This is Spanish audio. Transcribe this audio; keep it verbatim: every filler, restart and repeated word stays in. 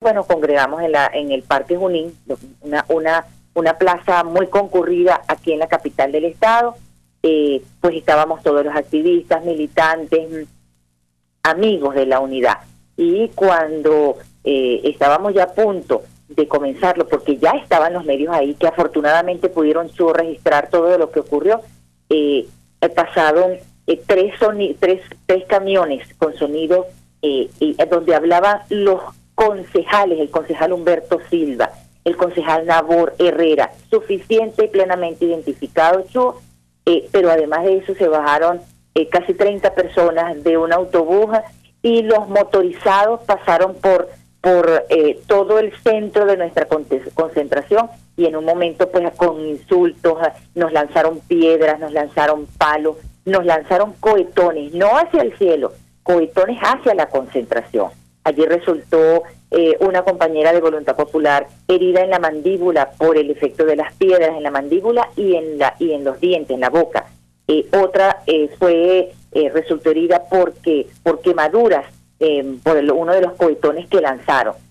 pues nos congregamos en la en el Parque Junín, una una una plaza muy concurrida aquí en la capital del estado. Eh, pues estábamos todos los activistas, militantes, amigos de la unidad. Y cuando eh, estábamos ya a punto de comenzarlo, porque ya estaban los medios ahí que afortunadamente pudieron su registrar todo lo que ocurrió, eh, pasaron eh, tres, soni tres tres camiones con sonido eh, y, donde hablaban los concejales, el concejal Humberto Silva, el concejal Nabor Herrera, suficiente y plenamente identificado, eh, pero además de eso se bajaron eh, casi treinta personas de un autobús y los motorizados pasaron por por eh, todo el centro de nuestra concentración y en un momento pues con insultos, nos lanzaron piedras, nos lanzaron palos, nos lanzaron cohetones, no hacia el cielo, cohetones hacia la concentración. Allí resultó eh, una compañera de Voluntad Popular herida en la mandíbula por el efecto de las piedras en la mandíbula y en la y en los dientes, en la boca. Eh, otra eh, fue eh, resultó herida porque por quemaduras eh, por el, uno de los cohetones que lanzaron.